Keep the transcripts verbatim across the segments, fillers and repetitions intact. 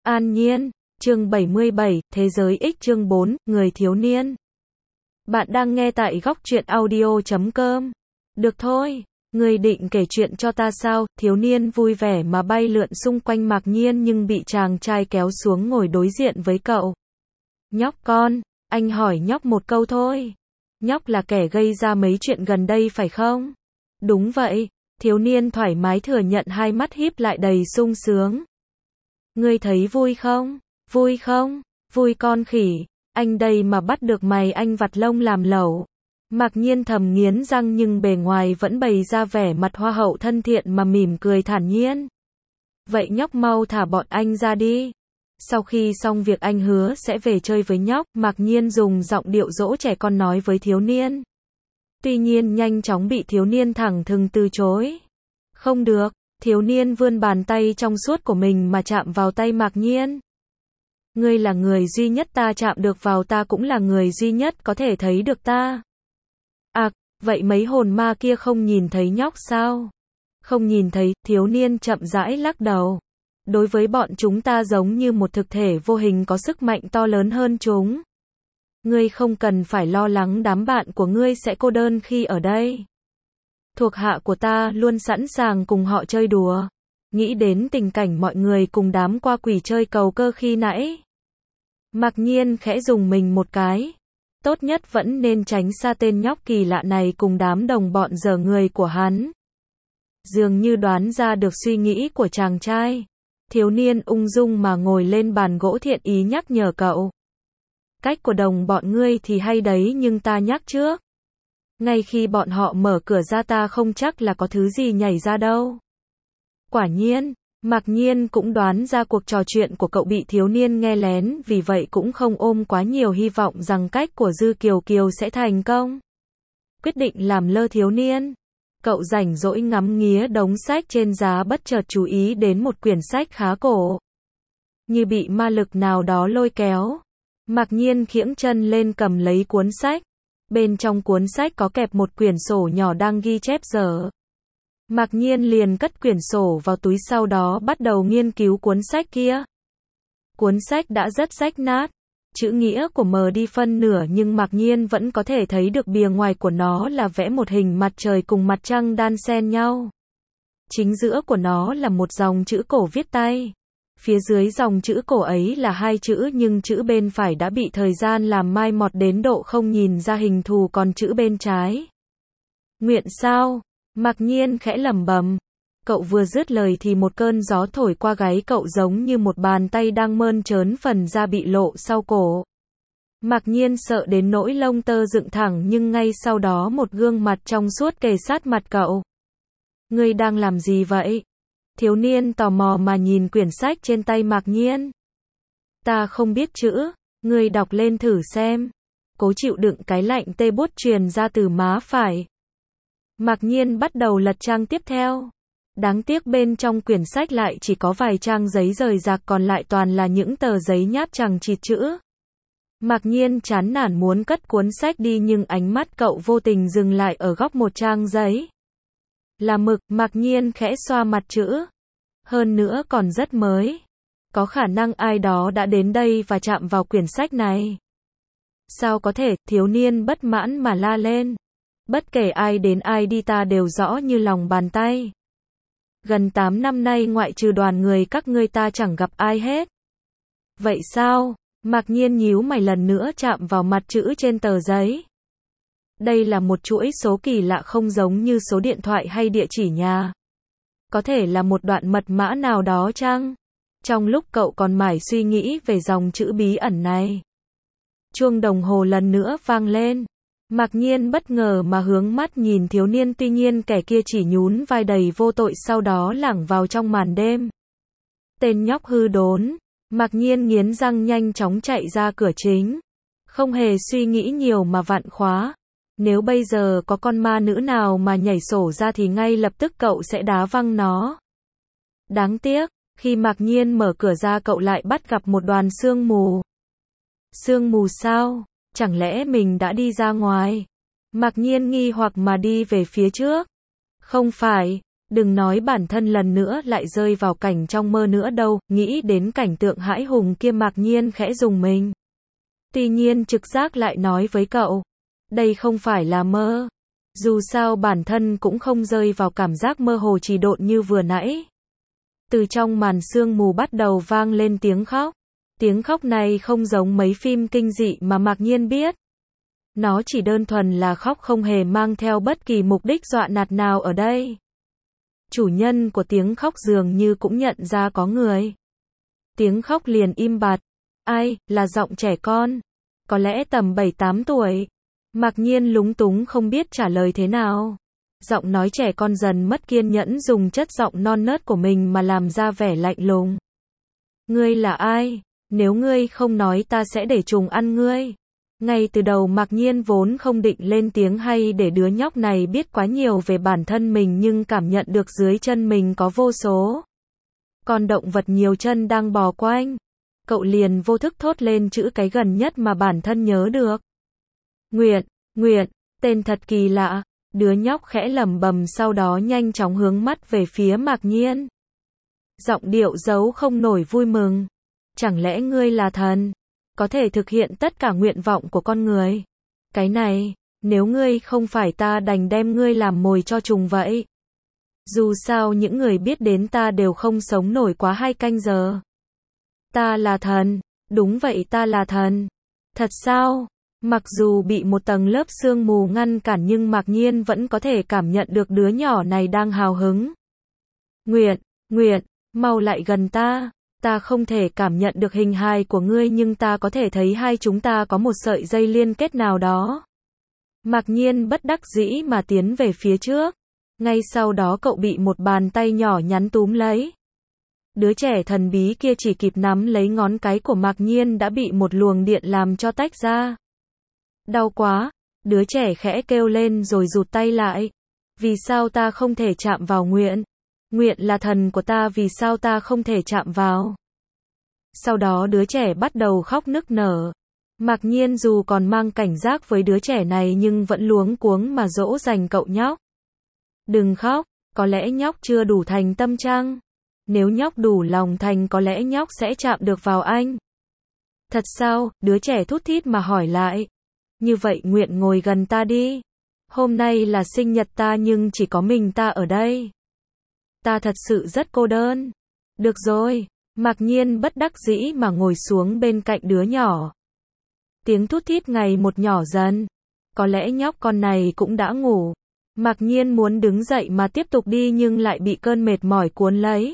An Nhiên, chương bảy mươi bảy, Thế giới X chương bốn, Người thiếu niên. Bạn đang nghe tại góc truyện audio chấm com. Được thôi, người định kể chuyện cho ta sao? Thiếu niên vui vẻ mà bay lượn xung quanh Mạc Nhiên nhưng bị chàng trai kéo xuống ngồi đối diện với cậu. Nhóc con, anh hỏi nhóc một câu thôi. Nhóc là kẻ gây ra mấy chuyện gần đây phải không? Đúng vậy, thiếu niên thoải mái thừa nhận, hai mắt híp lại đầy sung sướng. Ngươi thấy vui không? Vui không? Vui con khỉ, anh đây mà bắt được mày anh vặt lông làm lẩu. Mạc Nhiên thầm nghiến răng nhưng bề ngoài vẫn bày ra vẻ mặt hoa hậu thân thiện mà mỉm cười thản nhiên. Vậy nhóc mau thả bọn anh ra đi. Sau khi xong việc anh hứa sẽ về chơi với nhóc, Mạc Nhiên dùng giọng điệu dỗ trẻ con nói với thiếu niên. Tuy nhiên nhanh chóng bị thiếu niên thẳng thừng từ chối. Không được, thiếu niên vươn bàn tay trong suốt của mình mà chạm vào tay Mạc Nhiên. Ngươi là người duy nhất ta chạm được vào, ta cũng là người duy nhất có thể thấy được ta. À, vậy mấy hồn ma kia không nhìn thấy nhóc sao? Không nhìn thấy, thiếu niên chậm rãi lắc đầu. Đối với bọn chúng ta giống như một thực thể vô hình có sức mạnh to lớn hơn chúng. Ngươi không cần phải lo lắng đám bạn của ngươi sẽ cô đơn khi ở đây. Thuộc hạ của ta luôn sẵn sàng cùng họ chơi đùa. Nghĩ đến tình cảnh mọi người cùng đám qua quỷ chơi cầu cơ khi nãy. Mạc Nhiên khẽ dùng mình một cái. Tốt nhất vẫn nên tránh xa tên nhóc kỳ lạ này cùng đám đồng bọn dở người của hắn. Dường như đoán ra được suy nghĩ của chàng trai. Thiếu niên ung dung mà ngồi lên bàn gỗ thiện ý nhắc nhở cậu. Cách của đồng bọn ngươi thì hay đấy nhưng ta nhắc trước. Ngay khi bọn họ mở cửa ra ta không chắc là có thứ gì nhảy ra đâu. Quả nhiên, Mạc Nhiên cũng đoán ra cuộc trò chuyện của cậu bị thiếu niên nghe lén, vì vậy cũng không ôm quá nhiều hy vọng rằng cách của Dư Kiều Kiều sẽ thành công. Quyết định làm lơ thiếu niên. Cậu rảnh rỗi ngắm nghía đống sách trên giá bất chợt chú ý đến một quyển sách khá cổ. Như bị ma lực nào đó lôi kéo. Mạc Nhiên khiễng chân lên cầm lấy cuốn sách. Bên trong cuốn sách có kẹp một quyển sổ nhỏ đang ghi chép dở. Mạc Nhiên liền cất quyển sổ vào túi, sau đó bắt đầu nghiên cứu cuốn sách kia. Cuốn sách đã rất rách nát. Chữ nghĩa của mờ đi phân nửa nhưng Mạc Nhiên vẫn có thể thấy được bìa ngoài của nó là vẽ một hình mặt trời cùng mặt trăng đan xen nhau. Chính giữa của nó là một dòng chữ cổ viết tay. Phía dưới dòng chữ cổ ấy là hai chữ nhưng chữ bên phải đã bị thời gian làm mai mọt đến độ không nhìn ra hình thù, còn chữ bên trái. Nguyện sao? Mạc Nhiên khẽ lẩm bẩm. Cậu vừa dứt lời thì một cơn gió thổi qua gáy cậu giống như một bàn tay đang mơn trớn phần da bị lộ sau cổ. Mạc Nhiên sợ đến nỗi lông tơ dựng thẳng nhưng ngay sau đó một gương mặt trong suốt kề sát mặt cậu. Ngươi đang làm gì vậy? Thiếu niên tò mò mà nhìn quyển sách trên tay Mạc Nhiên. Ta không biết chữ, ngươi đọc lên thử xem. Cố chịu đựng cái lạnh tê buốt truyền ra từ má phải. Mạc Nhiên bắt đầu lật trang tiếp theo. Đáng tiếc bên trong quyển sách lại chỉ có vài trang giấy rời rạc, còn lại toàn là những tờ giấy nháp chằng chịt chữ. Mạc Nhiên chán nản muốn cất cuốn sách đi nhưng ánh mắt cậu vô tình dừng lại ở góc một trang giấy. Là mực, Mạc Nhiên khẽ xoa mặt chữ. Hơn nữa còn rất mới. Có khả năng ai đó đã đến đây và chạm vào quyển sách này. Sao có thể? Thiếu niên bất mãn mà la lên. Bất kể ai đến ai đi ta đều rõ như lòng bàn tay. Gần tám năm nay ngoại trừ đoàn người các ngươi ta chẳng gặp ai hết. Vậy sao? Mạc Nhiên nhíu mày lần nữa chạm vào mặt chữ trên tờ giấy. Đây là một chuỗi số kỳ lạ không giống như số điện thoại hay địa chỉ nhà. Có thể là một đoạn mật mã nào đó chăng? Trong lúc cậu còn mải suy nghĩ về dòng chữ bí ẩn này, chuông đồng hồ lần nữa vang lên. Mạc Nhiên bất ngờ mà hướng mắt nhìn thiếu niên, tuy nhiên kẻ kia chỉ nhún vai đầy vô tội sau đó lảng vào trong màn đêm. Tên nhóc hư đốn. Mạc Nhiên nghiến răng nhanh chóng chạy ra cửa chính. Không hề suy nghĩ nhiều mà vặn khóa. Nếu bây giờ có con ma nữ nào mà nhảy sổ ra thì ngay lập tức cậu sẽ đá văng nó. Đáng tiếc, khi Mạc Nhiên mở cửa ra cậu lại bắt gặp một đoàn sương mù. Sương mù sao? Chẳng lẽ mình đã đi ra ngoài? Mạc Nhiên nghi hoặc mà đi về phía trước. Không phải, Đừng nói bản thân lần nữa lại rơi vào cảnh trong mơ nữa đâu, nghĩ đến cảnh tượng hãi hùng kia Mạc Nhiên khẽ rùng mình. Tuy nhiên trực giác lại nói với cậu, đây không phải là mơ. Dù sao bản thân cũng không rơi vào cảm giác mơ hồ trì độn như vừa nãy. Từ trong màn sương mù bắt đầu vang lên tiếng khóc. Tiếng khóc này không giống mấy phim kinh dị mà Mạc Nhiên biết. Nó chỉ đơn thuần là khóc không hề mang theo bất kỳ mục đích dọa nạt nào ở đây. Chủ nhân của tiếng khóc dường như cũng nhận ra có người. Tiếng khóc liền im bặt. Ai, là giọng trẻ con. Có lẽ tầm bảy tám tuổi. Mạc Nhiên lúng túng không biết trả lời thế nào. Giọng nói trẻ con dần mất kiên nhẫn dùng chất giọng non nớt của mình mà làm ra vẻ lạnh lùng. Ngươi là ai? Nếu ngươi không nói ta sẽ để trùng ăn ngươi. Ngay từ đầu Mạc Nhiên vốn không định lên tiếng hay để đứa nhóc này biết quá nhiều về bản thân mình nhưng cảm nhận được dưới chân mình có vô số con động vật nhiều chân đang bò quanh. Cậu liền vô thức thốt lên chữ cái gần nhất mà bản thân nhớ được. Nguyệt, Nguyệt, tên thật kỳ lạ. Đứa nhóc khẽ lẩm bẩm sau đó nhanh chóng hướng mắt về phía Mạc Nhiên. Giọng điệu giấu không nổi vui mừng. Chẳng lẽ ngươi là thần? Có thể thực hiện tất cả nguyện vọng của con người. Cái này, nếu ngươi không phải ta đành đem ngươi làm mồi cho trùng vậy. Dù sao những người biết đến ta đều không sống nổi quá hai canh giờ. Ta là thần, đúng vậy ta là thần. Thật sao? Mặc dù bị một tầng lớp sương mù ngăn cản nhưng Mạc Nhiên vẫn có thể cảm nhận được đứa nhỏ này đang hào hứng. Nguyệt, Nguyệt, mau lại gần ta. Ta không thể cảm nhận được hình hài của ngươi nhưng ta có thể thấy hai chúng ta có một sợi dây liên kết nào đó. Mạc Nhiên bất đắc dĩ mà tiến về phía trước. Ngay sau đó cậu bị một bàn tay nhỏ nhắn túm lấy. Đứa trẻ thần bí kia chỉ kịp nắm lấy ngón cái của Mạc Nhiên đã bị một luồng điện làm cho tách ra. Đau quá, đứa trẻ khẽ kêu lên rồi rụt tay lại. Vì sao ta không thể chạm vào Nguyện? Nguyện là thần của ta vì sao ta không thể chạm vào? Sau đó đứa trẻ bắt đầu khóc nức nở. Mạc Nhiên dù còn mang cảnh giác với đứa trẻ này nhưng vẫn luống cuống mà dỗ dành cậu nhóc. Đừng khóc, có lẽ nhóc chưa đủ thành tâm chăng? Nếu nhóc đủ lòng thành có lẽ nhóc sẽ chạm được vào anh. Thật sao? Đứa trẻ thút thít mà hỏi lại. Như vậy Nguyện ngồi gần ta đi. Hôm nay là sinh nhật ta nhưng chỉ có mình ta ở đây. Ta thật sự rất cô đơn. Được rồi, Mạc Nhiên bất đắc dĩ mà ngồi xuống bên cạnh đứa nhỏ. Tiếng thút thít ngày một nhỏ dần. Có lẽ nhóc con này cũng đã ngủ. Mạc Nhiên muốn đứng dậy mà tiếp tục đi nhưng lại bị cơn mệt mỏi cuốn lấy.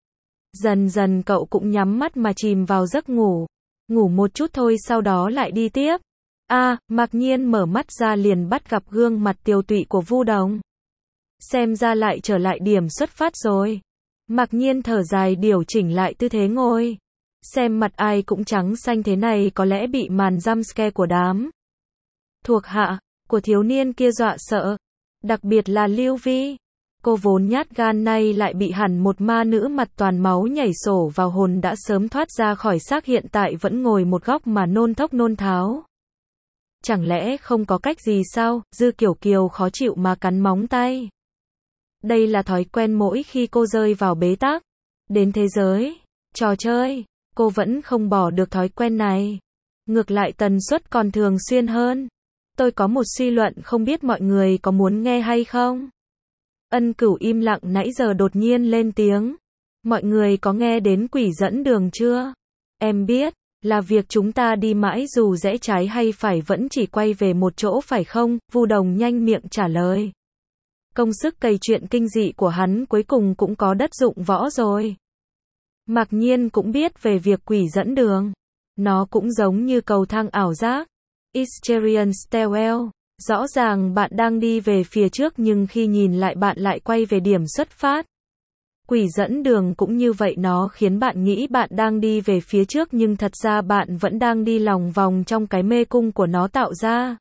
Dần dần cậu cũng nhắm mắt mà chìm vào giấc ngủ. Ngủ một chút thôi sau đó lại đi tiếp. A, à, Mạc Nhiên mở mắt ra liền bắt gặp gương mặt tiều tụy của Vu Đồng. Xem ra lại trở lại điểm xuất phát rồi. Mạc Nhiên thở dài điều chỉnh lại tư thế ngồi. Xem mặt ai cũng trắng xanh thế này có lẽ bị màn jumpscare của đám thuộc hạ của thiếu niên kia dọa sợ. Đặc biệt là Lưu Vi. Cô vốn nhát gan nay lại bị hẳn một ma nữ mặt toàn máu nhảy sổ vào hồn đã sớm thoát ra khỏi xác hiện tại vẫn ngồi một góc mà nôn thốc nôn tháo. Chẳng lẽ không có cách gì sao? Dư Kiều Kiều khó chịu mà cắn móng tay. Đây là thói quen mỗi khi cô rơi vào bế tắc. Đến thế giới, trò chơi, cô vẫn không bỏ được thói quen này. Ngược lại tần suất còn thường xuyên hơn. Tôi có một suy luận không biết mọi người có muốn nghe hay không? Ân Cửu im lặng nãy giờ đột nhiên lên tiếng. Mọi người có nghe đến quỷ dẫn đường chưa? Em biết, là việc chúng ta đi mãi dù rẽ trái hay phải vẫn chỉ quay về một chỗ phải không? Vu Đồng nhanh miệng trả lời. Công sức cày chuyện kinh dị của hắn cuối cùng cũng có đất dụng võ rồi. Mạc Nhiên cũng biết về việc quỷ dẫn đường. Nó cũng giống như cầu thang ảo giác. Experience Stairwell. Rõ ràng bạn đang đi về phía trước nhưng khi nhìn lại bạn lại quay về điểm xuất phát. Quỷ dẫn đường cũng như vậy, nó khiến bạn nghĩ bạn đang đi về phía trước nhưng thật ra bạn vẫn đang đi lòng vòng trong cái mê cung của nó tạo ra.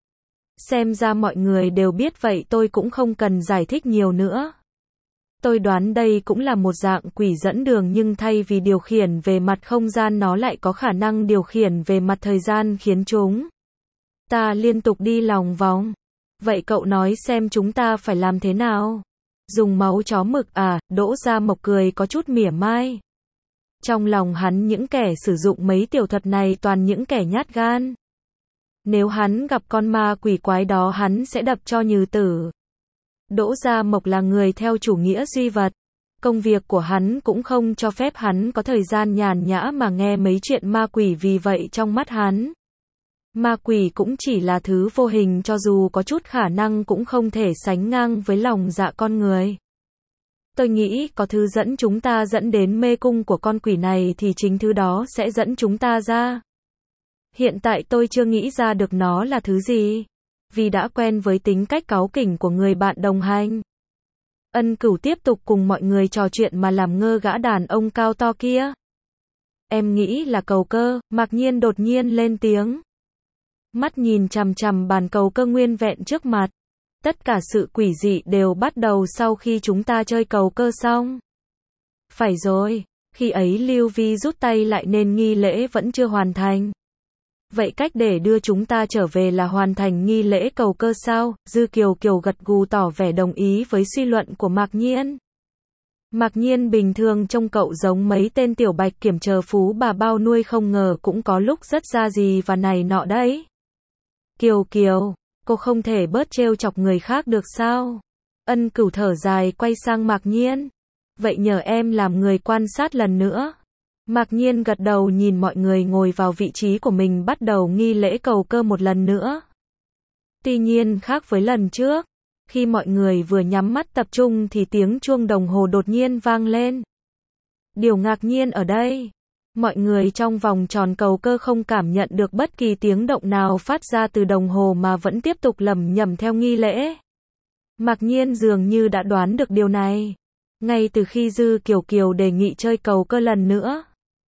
Xem ra mọi người đều biết vậy tôi cũng không cần giải thích nhiều nữa. Tôi đoán đây cũng là một dạng quỷ dẫn đường nhưng thay vì điều khiển về mặt không gian nó lại có khả năng điều khiển về mặt thời gian khiến chúng ta liên tục đi lòng vòng. Vậy cậu nói xem chúng ta phải làm thế nào? Dùng máu chó mực à, Đỗ Gia Mộc cười có chút mỉa mai. Trong lòng hắn những kẻ sử dụng mấy tiểu thuật này toàn những kẻ nhát gan. Nếu hắn gặp con ma quỷ quái đó hắn sẽ đập cho nhừ tử. Đỗ Gia Mộc là người theo chủ nghĩa duy vật. Công việc của hắn cũng không cho phép hắn có thời gian nhàn nhã mà nghe mấy chuyện ma quỷ, vì vậy trong mắt hắn, ma quỷ cũng chỉ là thứ vô hình, cho dù có chút khả năng cũng không thể sánh ngang với lòng dạ con người. Tôi nghĩ có thứ dẫn chúng ta dẫn đến mê cung của con quỷ này thì chính thứ đó sẽ dẫn chúng ta ra. Hiện tại tôi chưa nghĩ ra được nó là thứ gì, vì đã quen với tính cách cáu kỉnh của người bạn đồng hành. Ân Cửu tiếp tục cùng mọi người trò chuyện mà làm ngơ gã đàn ông cao to kia. Em nghĩ là cầu cơ, Mạc Nhiên đột nhiên lên tiếng. Mắt nhìn chằm chằm bàn cầu cơ nguyên vẹn trước mặt. Tất cả sự quỷ dị đều bắt đầu sau khi chúng ta chơi cầu cơ xong. Phải rồi, khi ấy Lưu Vi rút tay lại nên nghi lễ vẫn chưa hoàn thành. Vậy cách để đưa chúng ta trở về là hoàn thành nghi lễ cầu cơ sao? Dư Kiều Kiều gật gù tỏ vẻ đồng ý với suy luận của Mạc Nhiên. Mạc Nhiên bình thường trông cậu giống mấy tên tiểu bạch kiểm chờ phú bà bao nuôi, không ngờ cũng có lúc rất ra gì và này nọ đấy. Kiều Kiều, cô không thể bớt trêu chọc người khác được sao? Ân Cửu thở dài quay sang Mạc Nhiên. Vậy nhờ em làm người quan sát lần nữa. Mạc Nhiên gật đầu nhìn mọi người ngồi vào vị trí của mình, bắt đầu nghi lễ cầu cơ một lần nữa. Tuy nhiên khác với lần trước, khi mọi người vừa nhắm mắt tập trung thì tiếng chuông đồng hồ đột nhiên vang lên. Điều ngạc nhiên ở đây, mọi người trong vòng tròn cầu cơ không cảm nhận được bất kỳ tiếng động nào phát ra từ đồng hồ mà vẫn tiếp tục lẩm nhẩm theo nghi lễ. Mạc Nhiên dường như đã đoán được điều này. Ngay từ khi Dư Kiều Kiều đề nghị chơi cầu cơ lần nữa,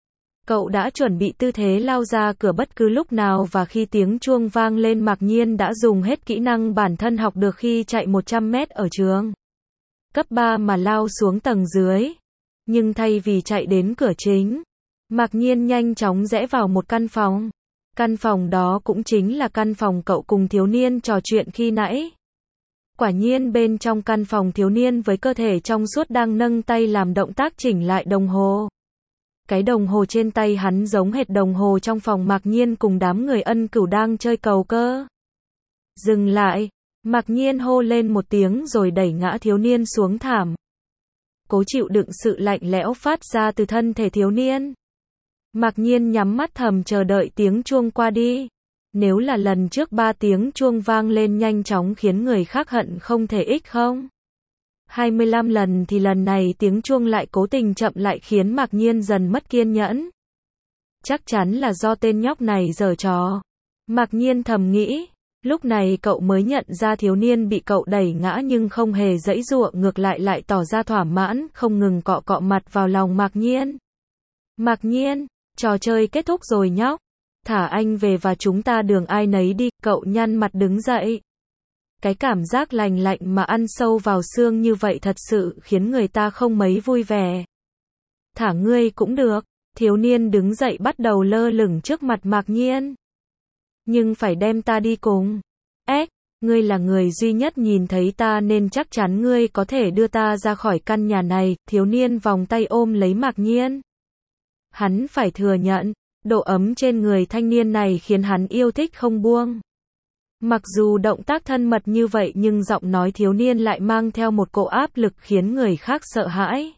cậu đã chuẩn bị tư thế lao ra cửa bất cứ lúc nào, và khi tiếng chuông vang lên Mạc Nhiên đã dùng hết kỹ năng bản thân học được khi chạy một trăm mét ở trường cấp ba mà lao xuống tầng dưới. Nhưng thay vì chạy đến cửa chính, Mạc Nhiên nhanh chóng rẽ vào một căn phòng. Căn phòng đó cũng chính là căn phòng cậu cùng thiếu niên trò chuyện khi nãy. Quả nhiên bên trong căn phòng, thiếu niên với cơ thể trong suốt đang nâng tay làm động tác chỉnh lại đồng hồ. Cái đồng hồ trên tay hắn giống hệt đồng hồ trong phòng Mạc Nhiên cùng đám người Ân Cửu đang chơi cầu cơ. Dừng lại, Mạc Nhiên hô lên một tiếng rồi đẩy ngã thiếu niên xuống thảm. Cố chịu đựng sự lạnh lẽo phát ra từ thân thể thiếu niên. Mạc Nhiên nhắm mắt thầm chờ đợi tiếng chuông qua đi. Nếu là lần trước ba tiếng chuông vang lên nhanh chóng khiến người khác hận không thể ích không? hai mươi lăm lần thì lần này tiếng chuông lại cố tình chậm lại khiến Mạc Nhiên dần mất kiên nhẫn. Chắc chắn là do tên nhóc này giở trò. Mạc Nhiên thầm nghĩ. Lúc này cậu mới nhận ra thiếu niên bị cậu đẩy ngã nhưng không hề giãy giụa, ngược lại lại tỏ ra thỏa mãn, không ngừng cọ cọ mặt vào lòng Mạc Nhiên. Mạc Nhiên, trò chơi kết thúc rồi nhóc. Thả anh về và chúng ta đường ai nấy đi. Cậu nhăn mặt đứng dậy. Cái cảm giác lành lạnh mà ăn sâu vào xương như vậy thật sự khiến người ta không mấy vui vẻ. Thả ngươi cũng được. Thiếu niên đứng dậy bắt đầu lơ lửng trước mặt Mạc Nhiên. Nhưng phải đem ta đi cùng. Ếch, ngươi là người duy nhất nhìn thấy ta nên chắc chắn ngươi có thể đưa ta ra khỏi căn nhà này. Thiếu niên vòng tay ôm lấy Mạc Nhiên. Hắn phải thừa nhận, độ ấm trên người thanh niên này khiến hắn yêu thích không buông. Mặc dù động tác thân mật như vậy nhưng giọng nói thiếu niên lại mang theo một cỗ áp lực khiến người khác sợ hãi.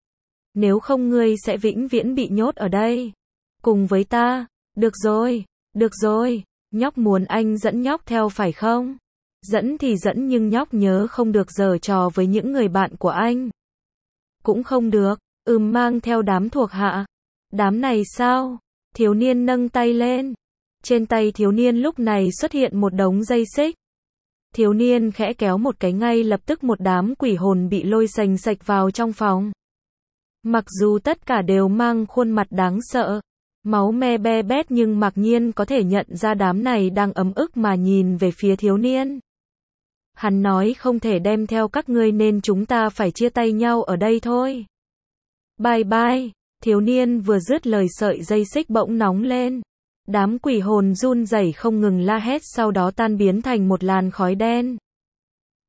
Nếu không ngươi sẽ vĩnh viễn bị nhốt ở đây. Cùng với ta. Được rồi, được rồi. Nhóc muốn anh dẫn nhóc theo phải không? Dẫn thì dẫn nhưng nhóc nhớ không được giở trò với những người bạn của anh. Cũng không được. Ừm, mang theo đám thuộc hạ. Đám này sao? Thiếu niên nâng tay lên. Trên tay thiếu niên lúc này xuất hiện một đống dây xích. Thiếu niên khẽ kéo một cái, ngay lập tức một đám quỷ hồn bị lôi sành sạch vào trong phòng. Mặc dù tất cả đều mang khuôn mặt đáng sợ, máu me be bét, nhưng Mạc Nhiên có thể nhận ra đám này đang ấm ức mà nhìn về phía thiếu niên. Hắn nói không thể đem theo các ngươi nên chúng ta phải chia tay nhau ở đây thôi. Bye bye. Thiếu niên vừa dứt lời sợi dây xích bỗng nóng lên. Đám quỷ hồn run rẩy không ngừng la hét, sau đó tan biến thành một làn khói đen.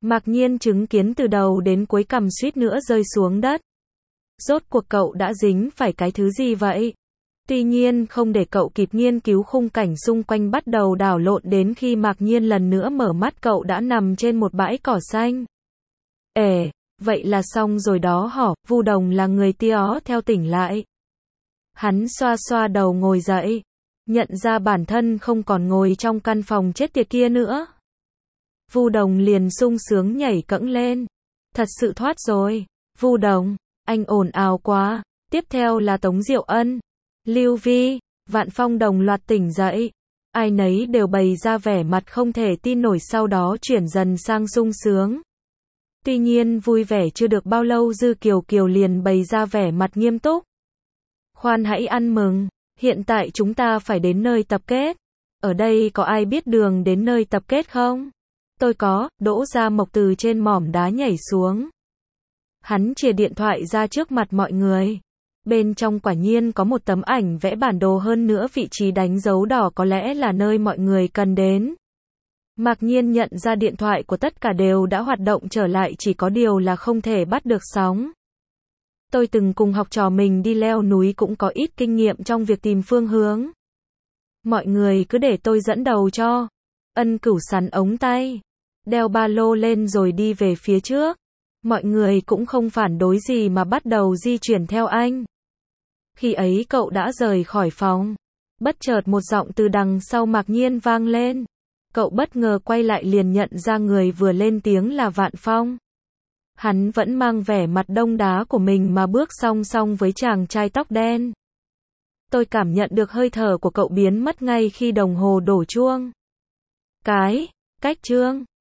Mạc Nhiên chứng kiến từ đầu đến cuối cằm suýt nữa rơi xuống đất. Rốt cuộc cậu đã dính phải cái thứ gì vậy? Tuy nhiên không để cậu kịp nghiên cứu khung cảnh xung quanh bắt đầu đảo lộn đến khi Mạc Nhiên lần nữa mở mắt cậu đã nằm trên một bãi cỏ xanh. Ể, vậy là xong rồi đó hỏ, Vu Đồng là người tia theo tỉnh lại. Hắn xoa xoa đầu ngồi dậy, nhận ra bản thân không còn ngồi trong căn phòng chết tiệt kia nữa. Vu Đồng liền sung sướng nhảy cẫng lên. Thật sự thoát rồi. Vu Đồng, anh ồn ào quá. Tiếp theo là Tống Diệu Ân, Lưu Vi, Vạn Phong đồng loạt tỉnh dậy. Ai nấy đều bày ra vẻ mặt không thể tin nổi, sau đó chuyển dần sang sung sướng. Tuy nhiên vui vẻ chưa được bao lâu Dư Kiều Kiều liền bày ra vẻ mặt nghiêm túc. Khoan hãy ăn mừng, hiện tại chúng ta phải đến nơi tập kết. Ở đây có ai biết đường đến nơi tập kết không? Tôi có. Đỗ Gia Mộc từ trên mỏm đá nhảy xuống. Hắn chìa điện thoại ra trước mặt mọi người. Bên trong quả nhiên có một tấm ảnh vẽ bản đồ, hơn nữa vị trí đánh dấu đỏ có lẽ là nơi mọi người cần đến. Mạc Nhiên nhận ra điện thoại của tất cả đều đã hoạt động trở lại, chỉ có điều là không thể bắt được sóng. Tôi từng cùng học trò mình đi leo núi cũng có ít kinh nghiệm trong việc tìm phương hướng. Mọi người cứ để tôi dẫn đầu cho. Ân Cửu sắn ống tay, đeo ba lô lên rồi đi về phía trước. Mọi người cũng không phản đối gì mà bắt đầu di chuyển theo anh. Khi ấy cậu đã rời khỏi phòng. Bất chợt một giọng từ đằng sau Mạc Nhiên vang lên. Cậu bất ngờ quay lại liền nhận ra người vừa lên tiếng là Vạn Phong. Hắn vẫn mang vẻ mặt đông đá của mình mà bước song song với chàng trai tóc đen. Tôi cảm nhận được hơi thở của cậu biến mất ngay khi đồng hồ đổ chuông. Cái, cách Trương,